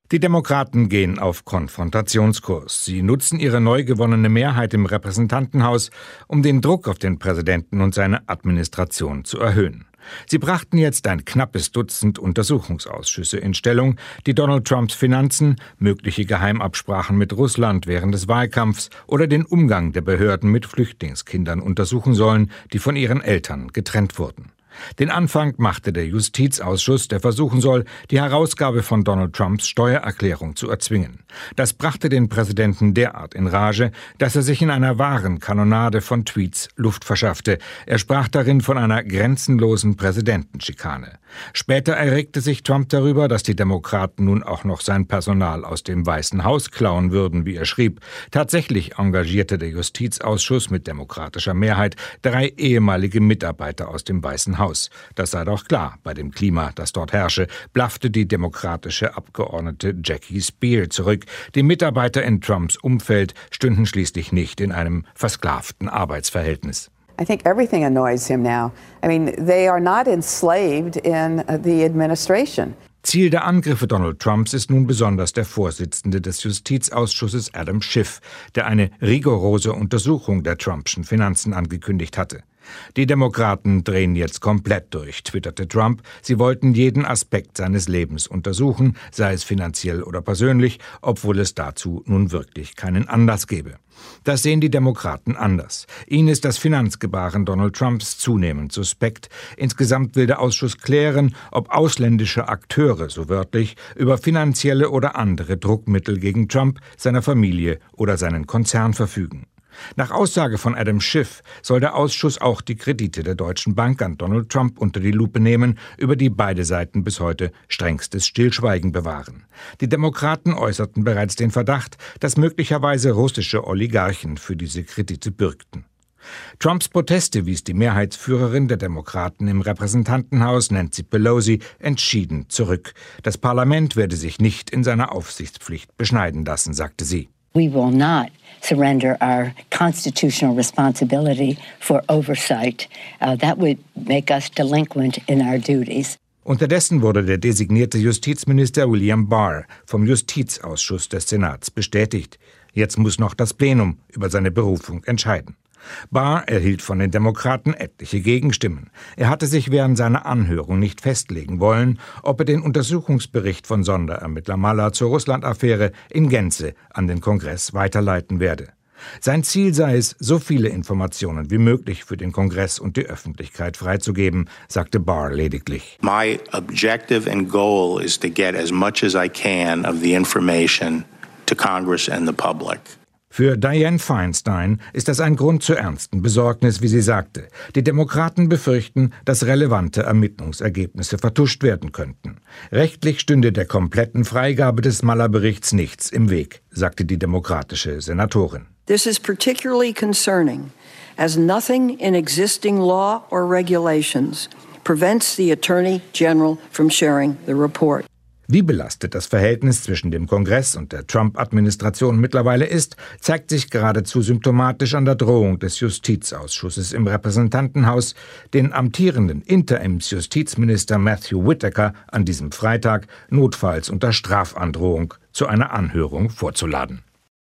Die Demokraten gehen auf Konfrontationskurs. Sie nutzen ihre neu gewonnene Mehrheit im Repräsentantenhaus, um den Druck auf den Präsidenten und seine Administration zu erhöhen. Sie brachten jetzt ein knappes Dutzend Untersuchungsausschüsse in Stellung, die Donald Trumps Finanzen, mögliche Geheimabsprachen mit Russland während des Wahlkampfs oder den Umgang der Behörden mit Flüchtlingskindern untersuchen sollen, die von ihren Eltern getrennt wurden. Den Anfang machte der Justizausschuss, der versuchen soll, die Herausgabe von Donald Trumps Steuererklärung zu erzwingen. Das brachte den Präsidenten derart in Rage, dass er sich in einer wahren Kanonade von Tweets Luft verschaffte. Er sprach darin von einer grenzenlosen Präsidentenschikane. Später erregte sich Trump darüber, dass die Demokraten nun auch noch sein Personal aus dem Weißen Haus klauen würden, wie er schrieb. Tatsächlich engagierte der Justizausschuss mit demokratischer Mehrheit 3 ehemalige Mitarbeiter aus dem Weißen Haus. Das sei doch klar, bei dem Klima, das dort herrsche, blaffte die demokratische Abgeordnete Jackie Speier zurück. Die Mitarbeiter in Trumps Umfeld stünden schließlich nicht in einem versklavten Arbeitsverhältnis. I think everything annoys him now. I mean, they are not enslaved in the administration. Ziel der Angriffe Donald Trumps ist nun besonders der Vorsitzende des Justizausschusses Adam Schiff, der eine rigorose Untersuchung der Trumpschen Finanzen angekündigt hatte. Die Demokraten drehen jetzt komplett durch, twitterte Trump. Sie wollten jeden Aspekt seines Lebens untersuchen, sei es finanziell oder persönlich, obwohl es dazu nun wirklich keinen Anlass gebe. Das sehen die Demokraten anders. Ihnen ist das Finanzgebaren Donald Trumps zunehmend suspekt. Insgesamt will der Ausschuss klären, ob ausländische Akteure, so wörtlich, über finanzielle oder andere Druckmittel gegen Trump, seiner Familie oder seinen Konzern verfügen. Nach Aussage von Adam Schiff soll der Ausschuss auch die Kredite der Deutschen Bank an Donald Trump unter die Lupe nehmen, über die beide Seiten bis heute strengstes Stillschweigen bewahren. Die Demokraten äußerten bereits den Verdacht, dass möglicherweise russische Oligarchen für diese Kredite bürgten. Trumps Proteste wies die Mehrheitsführerin der Demokraten im Repräsentantenhaus, Nancy Pelosi, entschieden zurück. Das Parlament werde sich nicht in seiner Aufsichtspflicht beschneiden lassen, sagte sie. We will not surrender our constitutional responsibility for oversight. That would make us delinquent in our duties. Unterdessen wurde der designierte Justizminister William Barr vom Justizausschuss des Senats bestätigt. Jetzt muss noch das Plenum über seine Berufung entscheiden. Barr erhielt von den Demokraten etliche Gegenstimmen. Er hatte sich während seiner Anhörung nicht festlegen wollen, ob er den Untersuchungsbericht von Sonderermittler Mueller zur Russland-Affäre in Gänze an den Kongress weiterleiten werde. Sein Ziel sei es, so viele Informationen wie möglich für den Kongress und die Öffentlichkeit freizugeben, sagte Barr lediglich. My objective and goal is to get as much as I can of the information to Congress and the public. Für Dianne Feinstein ist das ein Grund zur ernsten Besorgnis, wie sie sagte. Die Demokraten befürchten, dass relevante Ermittlungsergebnisse vertuscht werden könnten. Rechtlich stünde der kompletten Freigabe des Mueller-Berichts nichts im Weg, sagte die demokratische Senatorin. This is particularly concerning, as nothing in existing law or regulations prevents the Attorney General from sharing the report. Wie belastet das Verhältnis zwischen dem Kongress und der Trump-Administration mittlerweile ist, zeigt sich geradezu symptomatisch an der Drohung des Justizausschusses im Repräsentantenhaus, den amtierenden Interims-Justizminister Matthew Whitaker an diesem Freitag notfalls unter Strafandrohung zu einer Anhörung vorzuladen.